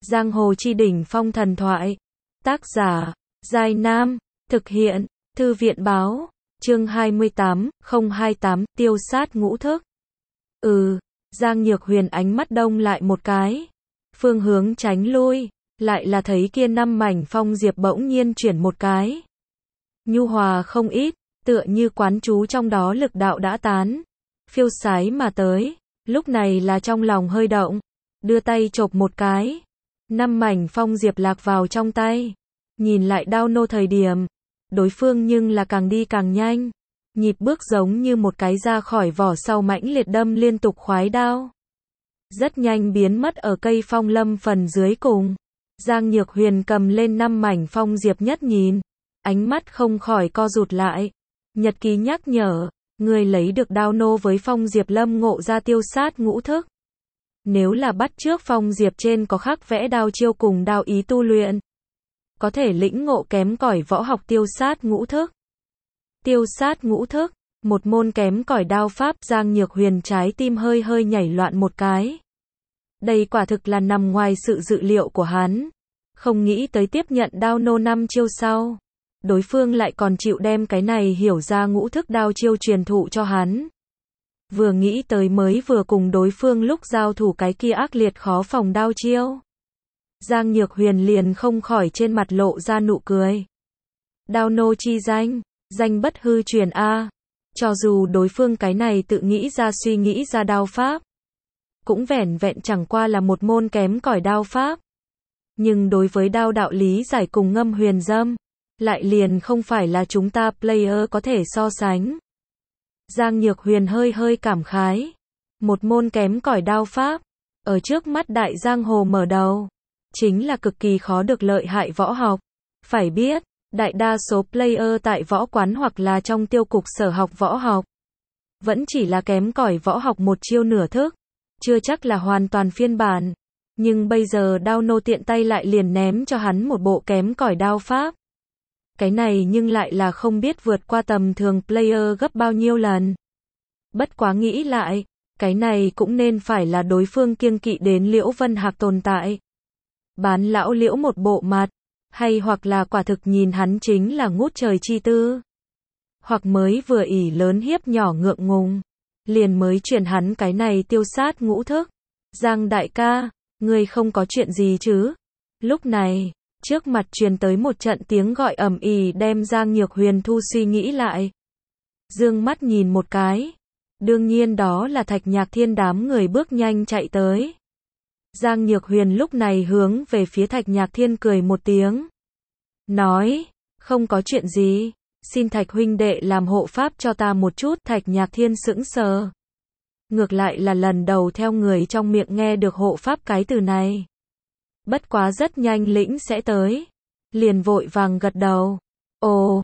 Giang hồ chi đỉnh phong thần thoại. Tác giả, Giai Nam. Thực hiện, Thư viện báo. Chương 28, tiêu sát ngũ thức. Giang Nhược Huyền ánh mắt đông lại một cái. Phương hướng tránh lui, lại là thấy kia 5 mảnh phong diệp bỗng nhiên chuyển một cái. Nhu hòa không ít, tựa như quán chú trong đó lực đạo đã tán. Phiêu sái mà tới, lúc này là trong lòng hơi động. Đưa tay chộp một cái. 5 mảnh phong diệp lạc vào trong tay. Nhìn lại đao nô thời điểm. Đối phương nhưng là càng đi càng nhanh. Nhịp bước giống như một cái ra khỏi vỏ sau mãnh liệt đâm liên tục khoái đao. Rất nhanh biến mất ở cây phong lâm phần dưới cùng. Giang Nhược Huyền cầm lên 5 mảnh phong diệp nhất nhìn. Ánh mắt không khỏi co rụt lại. Nhật ký nhắc nhở, người lấy được đao nô với phong diệp lâm ngộ ra tiêu sát ngũ thức. Nếu là bắt chước phong diệp trên có khắc vẽ đao chiêu cùng đao ý tu luyện, có thể lĩnh ngộ kém cỏi võ học tiêu sát ngũ thức. Tiêu sát ngũ thức, một môn kém cỏi đao pháp. Giang Nhược Huyền trái tim hơi hơi nhảy loạn một cái. Đây quả thực là nằm ngoài sự dự liệu của hắn. Không nghĩ tới tiếp nhận đao nô 5 chiêu sau, đối phương lại còn chịu đem cái này hiểu ra ngũ thức đao chiêu truyền thụ cho hắn. Vừa nghĩ tới mới vừa cùng đối phương lúc giao thủ cái kia ác liệt khó phòng đao chiêu, Giang Nhược Huyền liền không khỏi trên mặt lộ ra nụ cười. Đao nô chi danh, danh bất hư truyền a. Cho dù đối phương cái này tự nghĩ ra suy nghĩ ra đao pháp, cũng vẻn vẹn chẳng qua là một môn kém cỏi đao pháp. Nhưng đối với đao đạo lý giải cùng ngâm huyền dâm, lại liền không phải là chúng ta player có thể so sánh. Giang Nhược Huyền hơi hơi cảm khái. Một môn kém cỏi đao pháp, ở trước mắt đại giang hồ mở đầu, chính là cực kỳ khó được lợi hại võ học. Phải biết, đại đa số player tại võ quán hoặc là trong tiêu cục sở học võ học, vẫn chỉ là kém cỏi võ học một chiêu nửa thức, chưa chắc là hoàn toàn phiên bản. Nhưng bây giờ đao nô tiện tay lại liền ném cho hắn một bộ kém cỏi đao pháp. Cái này nhưng lại là không biết vượt qua tầm thường player gấp bao nhiêu lần. Bất quá nghĩ lại, cái này cũng nên phải là đối phương kiêng kỵ đến Liễu Vân Hạc tồn tại. Bán lão Liễu một bộ mặt, hay hoặc là quả thực nhìn hắn chính là ngút trời chi tư. Hoặc mới vừa ỷ lớn hiếp nhỏ ngượng ngùng, liền mới truyền hắn cái này tiêu sát ngũ thức. Giang đại ca, ngươi không có chuyện gì chứ? Lúc này, trước mặt truyền tới một trận tiếng gọi ầm ĩ đem Giang Nhược Huyền thu suy nghĩ lại. Dương mắt nhìn một cái. Đương nhiên đó là Thạch Nhạc Thiên đám người bước nhanh chạy tới. Giang Nhược Huyền lúc này hướng về phía Thạch Nhạc Thiên cười một tiếng. Nói, không có chuyện gì, xin Thạch huynh đệ làm hộ pháp cho ta một chút. Thạch Nhạc Thiên sững sờ. Ngược lại là lần đầu theo người trong miệng nghe được hộ pháp cái từ này. Bất quá rất nhanh lĩnh sẽ tới. Liền vội vàng gật đầu. Ồ,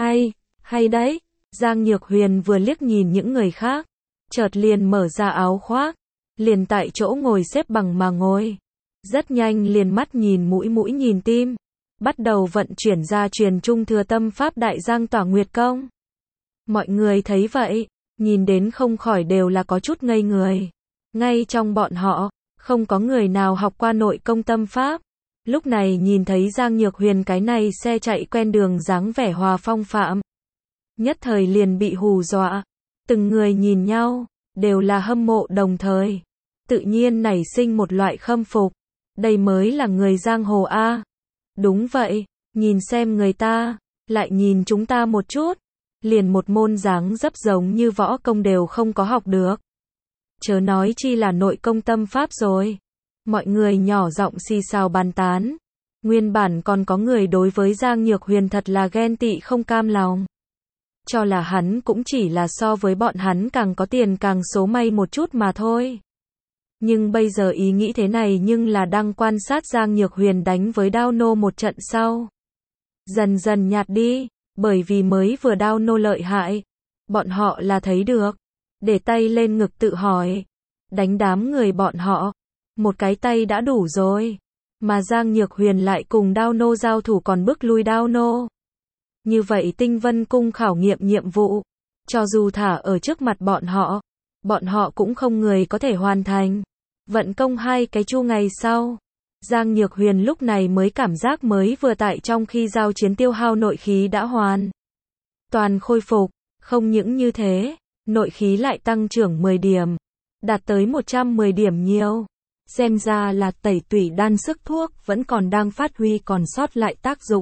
hay đấy. Giang Nhược Huyền vừa liếc nhìn những người khác, chợt liền mở ra áo khoác, liền tại chỗ ngồi xếp bằng mà ngồi. Rất nhanh liền mắt nhìn mũi nhìn tim, bắt đầu vận chuyển ra truyền trung thừa tâm pháp đại giang tỏa nguyệt công. Mọi người thấy vậy, nhìn đến không khỏi đều là có chút ngây người. Ngay trong bọn họ, không có người nào học qua nội công tâm pháp. Lúc này nhìn thấy Giang Nhược Huyền cái này xe chạy quen đường dáng vẻ hòa phong phạm, nhất thời liền bị hù dọa. Từng người nhìn nhau, đều là hâm mộ đồng thời. Tự nhiên nảy sinh một loại khâm phục. Đây mới là người giang hồ a. Đúng vậy, nhìn xem người ta, lại nhìn chúng ta một chút. Liền một môn dáng dấp giống như võ công đều không có học được. Chớ nói chi là nội công tâm pháp rồi. Mọi người nhỏ giọng xì xào bàn tán. Nguyên bản còn có người đối với Giang Nhược Huyền thật là ghen tị không cam lòng. Cho là hắn cũng chỉ là so với bọn hắn càng có tiền càng số may một chút mà thôi. Nhưng bây giờ ý nghĩ thế này nhưng là đang quan sát Giang Nhược Huyền đánh với đao nô một trận sau. Dần dần nhạt đi, bởi vì mới vừa đao nô lợi hại. Bọn họ là thấy được. Để tay lên ngực tự hỏi. Đánh đám người bọn họ. Một cái tay đã đủ rồi. Mà Giang Nhược Huyền lại cùng đao nô giao thủ còn bức lui đao nô. Như vậy Tinh Vân Cung khảo nghiệm nhiệm vụ, cho dù thả ở trước mặt bọn họ cũng không người có thể hoàn thành. Vận công 2 cái chu ngày sau, Giang Nhược Huyền lúc này mới cảm giác mới vừa tại trong khi giao chiến tiêu hao nội khí đã hoàn toàn khôi phục, không những như thế, nội khí lại tăng trưởng 10 điểm, đạt tới 110 điểm nhiều. Xem ra là tẩy tủy đan sức thuốc vẫn còn đang phát huy còn sót lại tác dụng.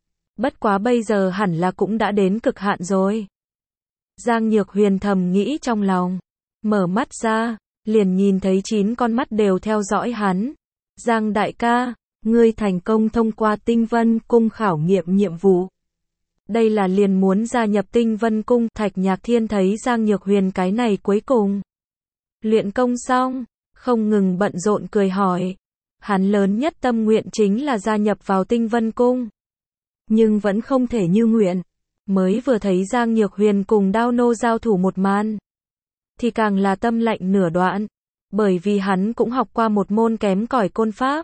Bất quá bây giờ hẳn là cũng đã đến cực hạn rồi. Giang Nhược Huyền thầm nghĩ trong lòng, mở mắt ra, liền nhìn thấy 9 con mắt đều theo dõi hắn. Giang đại ca, ngươi thành công thông qua Tinh Vân Cung khảo nghiệm nhiệm vụ. Đây là liền muốn gia nhập Tinh Vân Cung. Thạch Nhạc Thiên thấy Giang Nhược Huyền cái này cuối cùng luyện công xong, không ngừng bận rộn cười hỏi. Hắn lớn nhất tâm nguyện chính là gia nhập vào Tinh Vân Cung, nhưng vẫn không thể như nguyện. Mới vừa thấy Giang Nhược Huyền cùng Đao Nô giao thủ một màn, thì càng là tâm lạnh nửa đoạn, bởi vì hắn cũng học qua một môn kém cỏi côn pháp.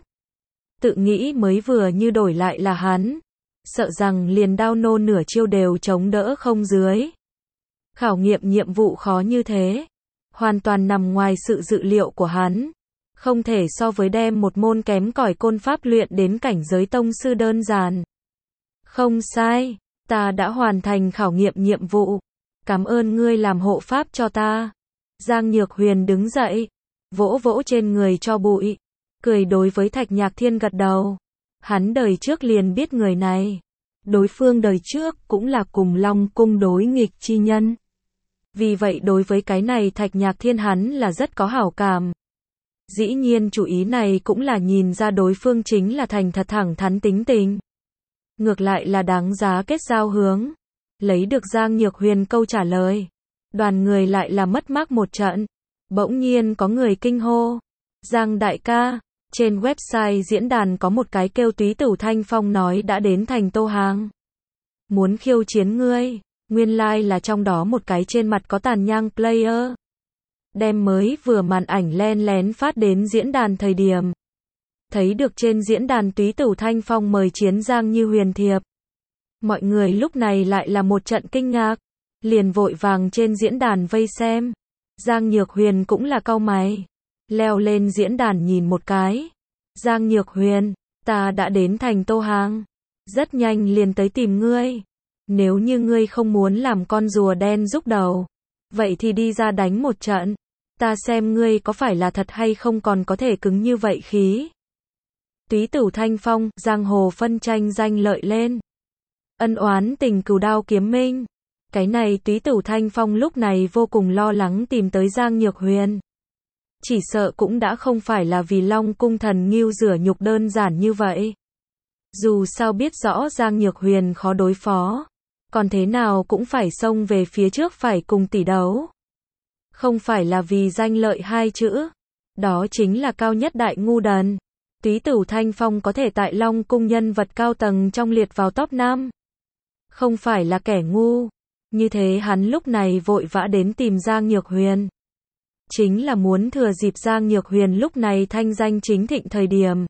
Tự nghĩ mới vừa như đổi lại là hắn, sợ rằng liền Đao Nô nửa chiêu đều chống đỡ không dưới. Khảo nghiệm nhiệm vụ khó như thế, hoàn toàn nằm ngoài sự dự liệu của hắn, không thể so với đem một môn kém cỏi côn pháp luyện đến cảnh giới tông sư đơn giản. Không sai, ta đã hoàn thành khảo nghiệm nhiệm vụ, cảm ơn ngươi làm hộ pháp cho ta. Giang Nhược Huyền đứng dậy, vỗ vỗ trên người cho bụi, cười đối với Thạch Nhạc Thiên gật đầu. Hắn đời trước liền biết người này, đối phương đời trước cũng là cùng Long Cung đối nghịch chi nhân. Vì vậy đối với cái này Thạch Nhạc Thiên hắn là rất có hảo cảm. Dĩ nhiên chủ ý này cũng là nhìn ra đối phương chính là thành thật thẳng thắn tính tình. Ngược lại là đáng giá kết giao hướng. Lấy được Giang Nhược Huyền câu trả lời, đoàn người lại là mất mát một trận. Bỗng nhiên có người kinh hô. Giang đại ca, trên website diễn đàn có một cái kêu Túy Tửu Thanh Phong nói đã đến thành Tô Hàng, muốn khiêu chiến ngươi. Nguyên lai là trong đó một cái trên mặt có tàn nhang player. Đem mới vừa màn ảnh len lén phát đến diễn đàn thời điểm, thấy được trên diễn đàn Túy Tửu Thanh Phong mời chiến Giang Như Huyền thiệp. Mọi người lúc này lại là một trận kinh ngạc, liền vội vàng trên diễn đàn vây xem. Giang Nhược Huyền cũng là cau mày, leo lên diễn đàn nhìn một cái. Giang Nhược Huyền, ta đã đến thành Tô Hàng, rất nhanh liền tới tìm ngươi. Nếu như ngươi không muốn làm con rùa đen rúc đầu, vậy thì đi ra đánh một trận, ta xem ngươi có phải là thật hay không còn có thể cứng như vậy khí. Túy Tửu Thanh Phong, giang hồ phân tranh danh lợi lên. Ân oán tình cừu đao kiếm minh. Cái này Túy Tửu Thanh Phong lúc này vô cùng lo lắng tìm tới Giang Nhược Huyền. Chỉ sợ cũng đã không phải là vì Long Cung thần ngưu rửa nhục đơn giản như vậy. Dù sao biết rõ Giang Nhược Huyền khó đối phó, còn thế nào cũng phải xông về phía trước phải cùng tỷ đấu. Không phải là vì danh lợi hai chữ, đó chính là cao nhất đại ngu đần. Túy Tửu Thanh Phong có thể tại Long Cung nhân vật cao tầng trong liệt vào top 5. Không phải là kẻ ngu. Như thế hắn lúc này vội vã đến tìm Giang Nhược Huyền. Chính là muốn thừa dịp Giang Nhược Huyền lúc này thanh danh chính thịnh thời điểm,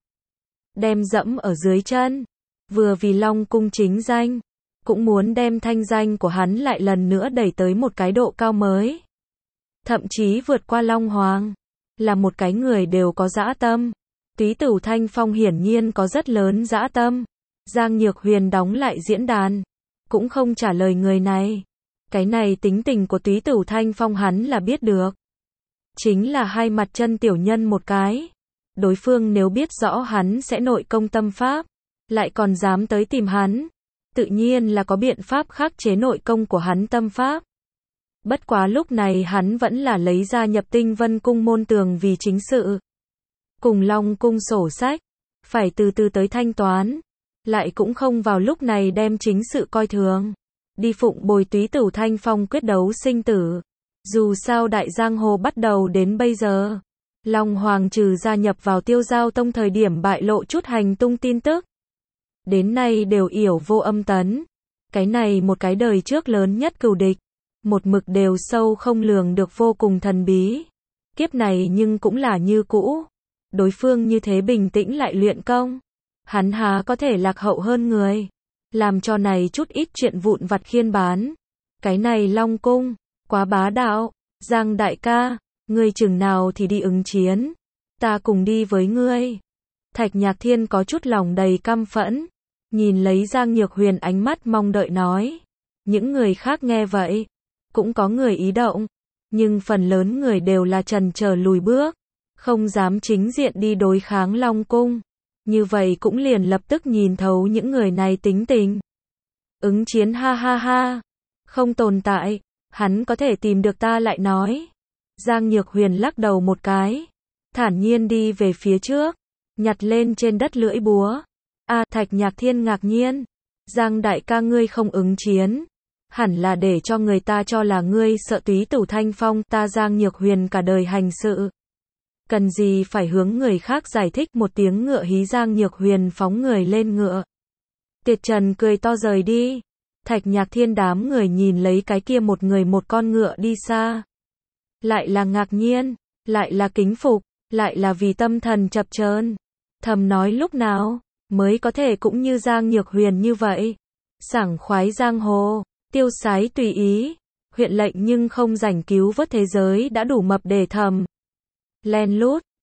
đem dẫm ở dưới chân. Vừa vì Long Cung chính danh, cũng muốn đem thanh danh của hắn lại lần nữa đẩy tới một cái độ cao mới. Thậm chí vượt qua Long Hoàng. Là một cái người đều có dã tâm. Túy Tửu Thanh Phong hiển nhiên có rất lớn dã tâm. Giang Nhược Huyền đóng lại diễn đàn, cũng không trả lời người này. Cái này tính tình của Túy Tửu Thanh Phong hắn là biết được. Chính là hai mặt chân tiểu nhân một cái. Đối phương nếu biết rõ hắn sẽ nội công tâm pháp, lại còn dám tới tìm hắn, tự nhiên là có biện pháp khắc chế nội công của hắn tâm pháp. Bất quá lúc này hắn vẫn là lấy ra nhập Tinh Vân Cung môn tường vì chính sự. Cùng Long Cung sổ sách, phải từ từ tới thanh toán. Lại cũng không vào lúc này đem chính sự coi thường. Đi phụng bồi Túy Tửu Thanh Phong quyết đấu sinh tử. Dù sao đại giang hồ bắt đầu đến bây giờ, Long Hoàng trừ gia nhập vào Tiêu Giao Tông thời điểm bại lộ chút hành tung tin tức, đến nay đều yểu vô âm tấn. Cái này một cái đời trước lớn nhất cừu địch, một mực đều sâu không lường được vô cùng thần bí. Kiếp này nhưng cũng là như cũ. Đối phương như thế bình tĩnh lại luyện công, hắn há có thể lạc hậu hơn người, làm cho này chút ít chuyện vụn vặt khiên bán. Cái này Long Cung, quá bá đạo. Giang đại ca, ngươi chừng nào thì đi ứng chiến, ta cùng đi với ngươi. Thạch Nhạc Thiên có chút lòng đầy căm phẫn, nhìn lấy Giang Nhược Huyền ánh mắt mong đợi nói. Những người khác nghe vậy, cũng có người ý động, nhưng phần lớn người đều là chần chờ lùi bước, không dám chính diện đi đối kháng Long Cung. Như vậy cũng liền lập tức nhìn thấu những người này tính tình. Ứng chiến ha ha ha, không tồn tại, hắn có thể tìm được ta lại nói. Giang Nhược Huyền lắc đầu một cái, thản nhiên đi về phía trước, nhặt lên trên đất lưỡi búa. Thạch Nhạc Thiên ngạc nhiên, Giang đại ca ngươi không ứng chiến, hẳn là để cho người ta cho là ngươi sợ Túy Tử Thanh Phong. Ta Giang Nhược Huyền cả đời hành sự, cần gì phải hướng người khác giải thích. Một tiếng ngựa hí, Giang Nhược Huyền phóng người lên ngựa. Tiệt Trần cười to rời đi. Thạch Nhạc Thiên đám người nhìn lấy cái kia một người một con ngựa đi xa, lại là ngạc nhiên, lại là kính phục, lại là vì tâm thần chập chờn, thầm nói lúc nào mới có thể cũng như Giang Nhược Huyền như vậy, sảng khoái giang hồ, tiêu sái tùy ý, huyện lệnh nhưng không rảnh cứu vớt thế giới đã đủ mập để thầm len lút.